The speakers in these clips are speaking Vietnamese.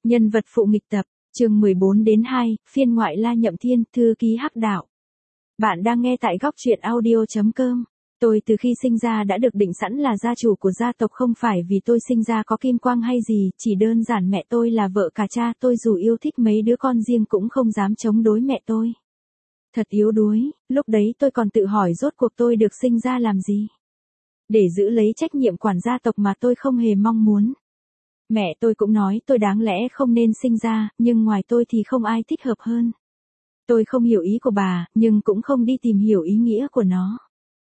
Nhân vật phụ nghịch tập, chương 14-2, phiên ngoại La Nhậm Thiên, thư ký Hắc Đạo. Bạn đang nghe tại góc truyện audio.com. Tôi từ khi sinh ra đã được định sẵn là gia chủ của gia tộc, không phải vì tôi sinh ra có kim quang hay gì, chỉ đơn giản mẹ tôi là vợ cả cha tôi, dù yêu thích mấy đứa con riêng cũng không dám chống đối mẹ tôi. Thật yếu đuối, lúc đấy tôi còn tự hỏi rốt cuộc tôi được sinh ra làm gì? Để giữ lấy trách nhiệm quản gia tộc mà tôi không hề mong muốn. Mẹ tôi cũng nói tôi đáng lẽ không nên sinh ra, nhưng ngoài tôi thì không ai thích hợp hơn. Tôi không hiểu ý của bà, nhưng cũng không đi tìm hiểu ý nghĩa của nó.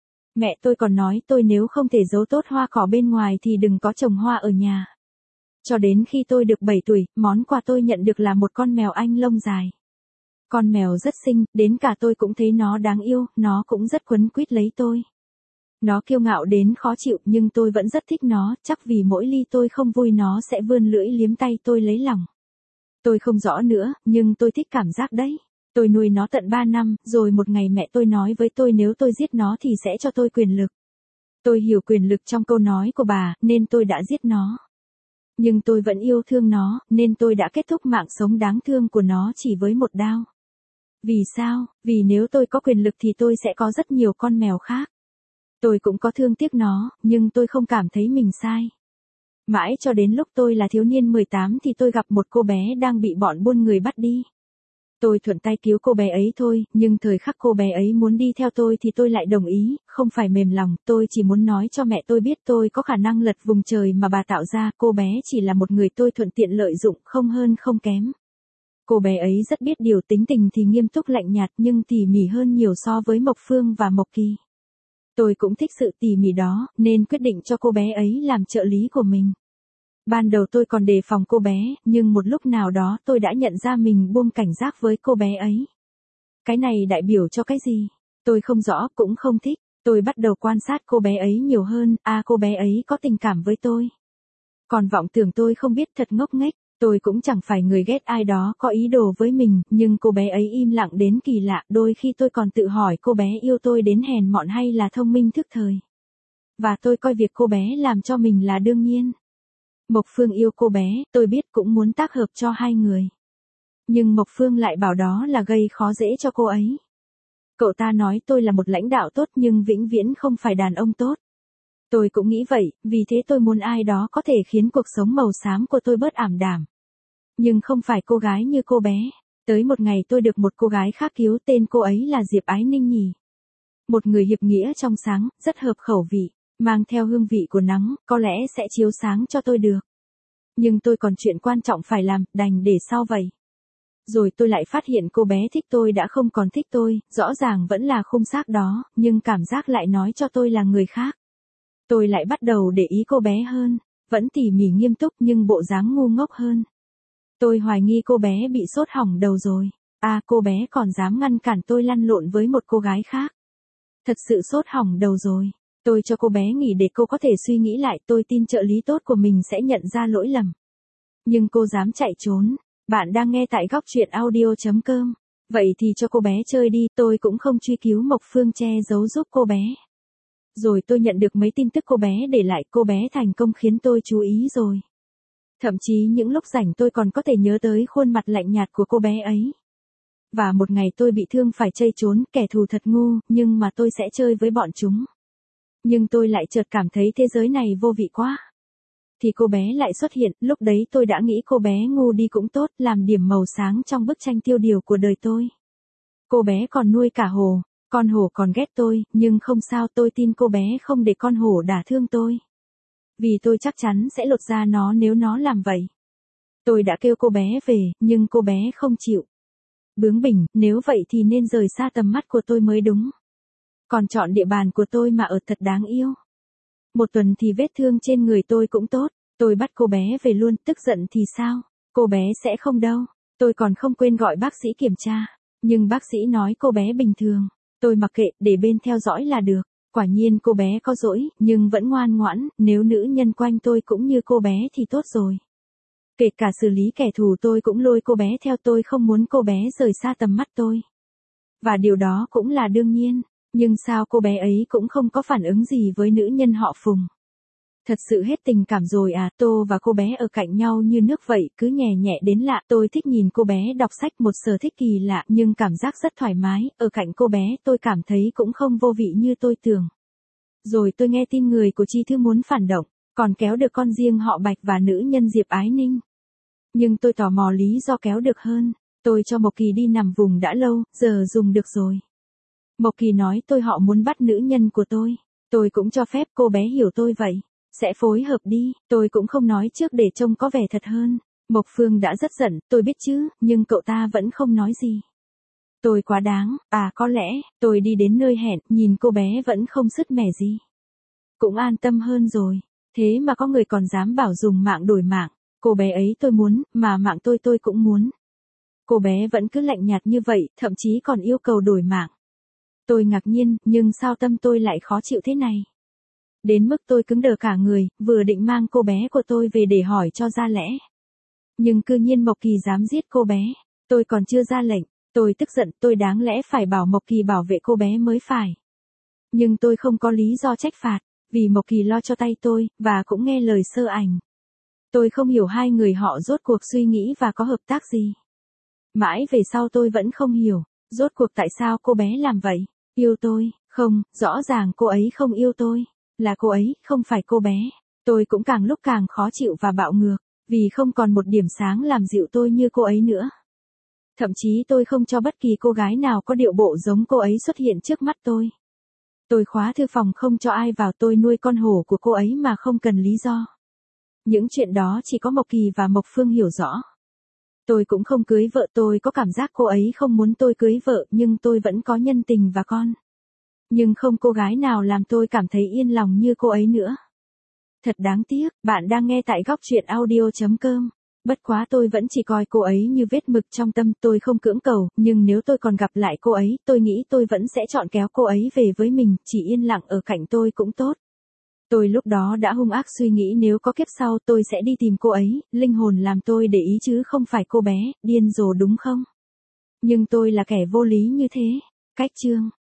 Mẹ tôi còn nói tôi nếu không thể giấu tốt hoa cỏ bên ngoài thì đừng có trồng hoa ở nhà. Cho đến khi tôi được 7 tuổi, món quà tôi nhận được là một con mèo Anh lông dài. Con mèo rất xinh, đến cả tôi cũng thấy nó đáng yêu, nó cũng rất quấn quýt lấy tôi. Nó kiêu ngạo đến khó chịu nhưng tôi vẫn rất thích nó, chắc vì mỗi ly tôi không vui nó sẽ vươn lưỡi liếm tay tôi lấy lòng. Tôi không rõ nữa, nhưng tôi thích cảm giác đấy. Tôi nuôi nó tận 3 năm, rồi một ngày mẹ tôi nói với tôi nếu tôi giết nó thì sẽ cho tôi quyền lực. Tôi hiểu quyền lực trong câu nói của bà, nên tôi đã giết nó. Nhưng tôi vẫn yêu thương nó, nên tôi đã kết thúc mạng sống đáng thương của nó chỉ với một đao. Vì sao? Vì nếu tôi có quyền lực thì tôi sẽ có rất nhiều con mèo khác. Tôi cũng có thương tiếc nó, nhưng tôi không cảm thấy mình sai. Mãi cho đến lúc tôi là thiếu niên 18 thì tôi gặp một cô bé đang bị bọn buôn người bắt đi. Tôi thuận tay cứu cô bé ấy thôi, nhưng thời khắc cô bé ấy muốn đi theo tôi thì tôi lại đồng ý, không phải mềm lòng, tôi chỉ muốn nói cho mẹ tôi biết tôi có khả năng lật vùng trời mà bà tạo ra, cô bé chỉ là một người tôi thuận tiện lợi dụng, không hơn không kém. Cô bé ấy rất biết điều, tính tình thì nghiêm túc lạnh nhạt nhưng tỉ mỉ hơn nhiều so với Mộc Phương và Mộc Kỳ. Tôi cũng thích sự tỉ mỉ đó, nên quyết định cho cô bé ấy làm trợ lý của mình. Ban đầu tôi còn đề phòng cô bé, nhưng một lúc nào đó tôi đã nhận ra mình buông cảnh giác với cô bé ấy. Cái này đại biểu cho cái gì? Tôi không rõ, cũng không thích. Tôi bắt đầu quan sát cô bé ấy nhiều hơn, cô bé ấy có tình cảm với tôi. Còn vọng tưởng tôi không biết, thật ngốc nghếch. Tôi cũng chẳng phải người ghét ai đó có ý đồ với mình, nhưng cô bé ấy im lặng đến kỳ lạ, đôi khi tôi còn tự hỏi cô bé yêu tôi đến hèn mọn hay là thông minh thức thời. Và tôi coi việc cô bé làm cho mình là đương nhiên. Mộc Phương yêu cô bé, tôi biết cũng muốn tác hợp cho hai người. Nhưng Mộc Phương lại bảo đó là gây khó dễ cho cô ấy. Cậu ta nói tôi là một lãnh đạo tốt nhưng vĩnh viễn không phải đàn ông tốt. Tôi cũng nghĩ vậy, vì thế tôi muốn ai đó có thể khiến cuộc sống màu xám của tôi bớt ảm đạm. Nhưng không phải cô gái như cô bé. Tới một ngày tôi được một cô gái khác cứu, tên cô ấy là Diệp Ái Ninh nhỉ. Một người hiệp nghĩa trong sáng, rất hợp khẩu vị, mang theo hương vị của nắng, có lẽ sẽ chiếu sáng cho tôi được. Nhưng tôi còn chuyện quan trọng phải làm, đành để sau vậy. Rồi tôi lại phát hiện cô bé thích tôi đã không còn thích tôi, rõ ràng vẫn là khung xác đó, nhưng cảm giác lại nói cho tôi là người khác. Tôi lại bắt đầu để ý cô bé hơn, vẫn tỉ mỉ nghiêm túc nhưng bộ dáng ngu ngốc hơn. Tôi hoài nghi cô bé bị sốt hỏng đầu rồi. Cô bé còn dám ngăn cản tôi lăn lộn với một cô gái khác. Thật sự sốt hỏng đầu rồi. Tôi cho cô bé nghỉ để cô có thể suy nghĩ lại, tôi tin trợ lý tốt của mình sẽ nhận ra lỗi lầm. Nhưng cô dám chạy trốn. Bạn đang nghe tại góc truyện audio.com. Vậy thì cho cô bé chơi đi, tôi cũng không truy cứu Mộc Phương che giấu giúp cô bé. Rồi tôi nhận được mấy tin tức cô bé để lại, cô bé thành công khiến tôi chú ý rồi. Thậm chí những lúc rảnh tôi còn có thể nhớ tới khuôn mặt lạnh nhạt của cô bé ấy. Và một ngày tôi bị thương phải chạy trốn, kẻ thù thật ngu, nhưng mà tôi sẽ chơi với bọn chúng. Nhưng tôi lại chợt cảm thấy thế giới này vô vị quá. Thì cô bé lại xuất hiện, lúc đấy tôi đã nghĩ cô bé ngu đi cũng tốt, làm điểm màu sáng trong bức tranh tiêu điều của đời tôi. Cô bé còn nuôi cả hổ, con hổ còn ghét tôi, nhưng không sao, tôi tin cô bé không để con hổ đả thương tôi. Vì tôi chắc chắn sẽ lột da nó nếu nó làm vậy. Tôi đã kêu cô bé về, nhưng cô bé không chịu. Bướng bỉnh, nếu vậy thì nên rời xa tầm mắt của tôi mới đúng. Còn chọn địa bàn của tôi mà ở thật đáng yêu. Một tuần thì vết thương trên người tôi cũng tốt, tôi bắt cô bé về luôn, tức giận thì sao? Cô bé sẽ không đâu, tôi còn không quên gọi bác sĩ kiểm tra. Nhưng bác sĩ nói cô bé bình thường, tôi mặc kệ, để bên theo dõi là được. Quả nhiên cô bé có dỗi, nhưng vẫn ngoan ngoãn, nếu nữ nhân quanh tôi cũng như cô bé thì tốt rồi. Kể cả xử lý kẻ thù tôi cũng lôi cô bé theo, tôi không muốn cô bé rời xa tầm mắt tôi. Và điều đó cũng là đương nhiên, nhưng sao cô bé ấy cũng không có phản ứng gì với nữ nhân họ Phùng. Thật sự hết tình cảm rồi à, Tô và cô bé ở cạnh nhau như nước vậy, cứ nhẹ nhẹ đến lạ. Tôi thích nhìn cô bé đọc sách, một sở thích kỳ lạ, nhưng cảm giác rất thoải mái. Ở cạnh cô bé tôi cảm thấy cũng không vô vị như tôi tưởng. Rồi tôi nghe tin người của Chi Thư muốn phản động, còn kéo được con riêng họ Bạch và nữ nhân Diệp Ái Ninh. Nhưng tôi tò mò lý do kéo được hơn. Tôi cho Mộc Kỳ đi nằm vùng đã lâu, giờ dùng được rồi. Mộc Kỳ nói họ muốn bắt nữ nhân của tôi. Tôi cũng cho phép, cô bé hiểu tôi vậy. Sẽ phối hợp đi, tôi cũng không nói trước để trông có vẻ thật hơn. Mộc Phương đã rất giận, tôi biết chứ, nhưng cậu ta vẫn không nói gì. Tôi quá đáng, có lẽ, tôi đi đến nơi hẹn, nhìn cô bé vẫn không sứt mẻ gì. Cũng an tâm hơn rồi, thế mà có người còn dám bảo dùng mạng đổi mạng. Cô bé ấy tôi muốn, mà mạng tôi cũng muốn. Cô bé vẫn cứ lạnh nhạt như vậy, thậm chí còn yêu cầu đổi mạng. Tôi ngạc nhiên, nhưng sao tâm tôi lại khó chịu thế này? Đến mức tôi cứng đờ cả người, vừa định mang cô bé của tôi về để hỏi cho ra lẽ. Nhưng cư nhiên Mộc Kỳ dám giết cô bé. Tôi còn chưa ra lệnh. Tôi tức giận, tôi đáng lẽ phải bảo Mộc Kỳ bảo vệ cô bé mới phải. Nhưng tôi không có lý do trách phạt, vì Mộc Kỳ lo cho tay tôi, và cũng nghe lời sơ ảnh. Tôi không hiểu hai người họ rốt cuộc suy nghĩ và có hợp tác gì. Mãi về sau tôi vẫn không hiểu, rốt cuộc tại sao cô bé làm vậy. Yêu tôi, không, rõ ràng cô ấy không yêu tôi. Là cô ấy, không phải cô bé. Tôi cũng càng lúc càng khó chịu và bạo ngược, vì không còn một điểm sáng làm dịu tôi như cô ấy nữa. Thậm chí tôi không cho bất kỳ cô gái nào có điệu bộ giống cô ấy xuất hiện trước mắt tôi. Tôi khóa thư phòng không cho ai vào, tôi nuôi con hổ của cô ấy mà không cần lý do. Những chuyện đó chỉ có Mộc Kỳ và Mộc Phương hiểu rõ. Tôi cũng không cưới vợ, tôi có cảm giác cô ấy không muốn tôi cưới vợ, nhưng tôi vẫn có nhân tình và con. Nhưng không cô gái nào làm tôi cảm thấy yên lòng như cô ấy nữa. Thật đáng tiếc, bạn đang nghe tại góc truyện audio.com. Bất quá tôi vẫn chỉ coi cô ấy như vết mực trong tâm, tôi không cưỡng cầu, nhưng nếu tôi còn gặp lại cô ấy, tôi nghĩ tôi vẫn sẽ chọn kéo cô ấy về với mình, chỉ yên lặng ở cạnh tôi cũng tốt. Tôi lúc đó đã hung ác suy nghĩ nếu có kiếp sau tôi sẽ đi tìm cô ấy, linh hồn làm tôi để ý chứ không phải cô bé, điên rồ đúng không? Nhưng tôi là kẻ vô lý như thế. Cách chương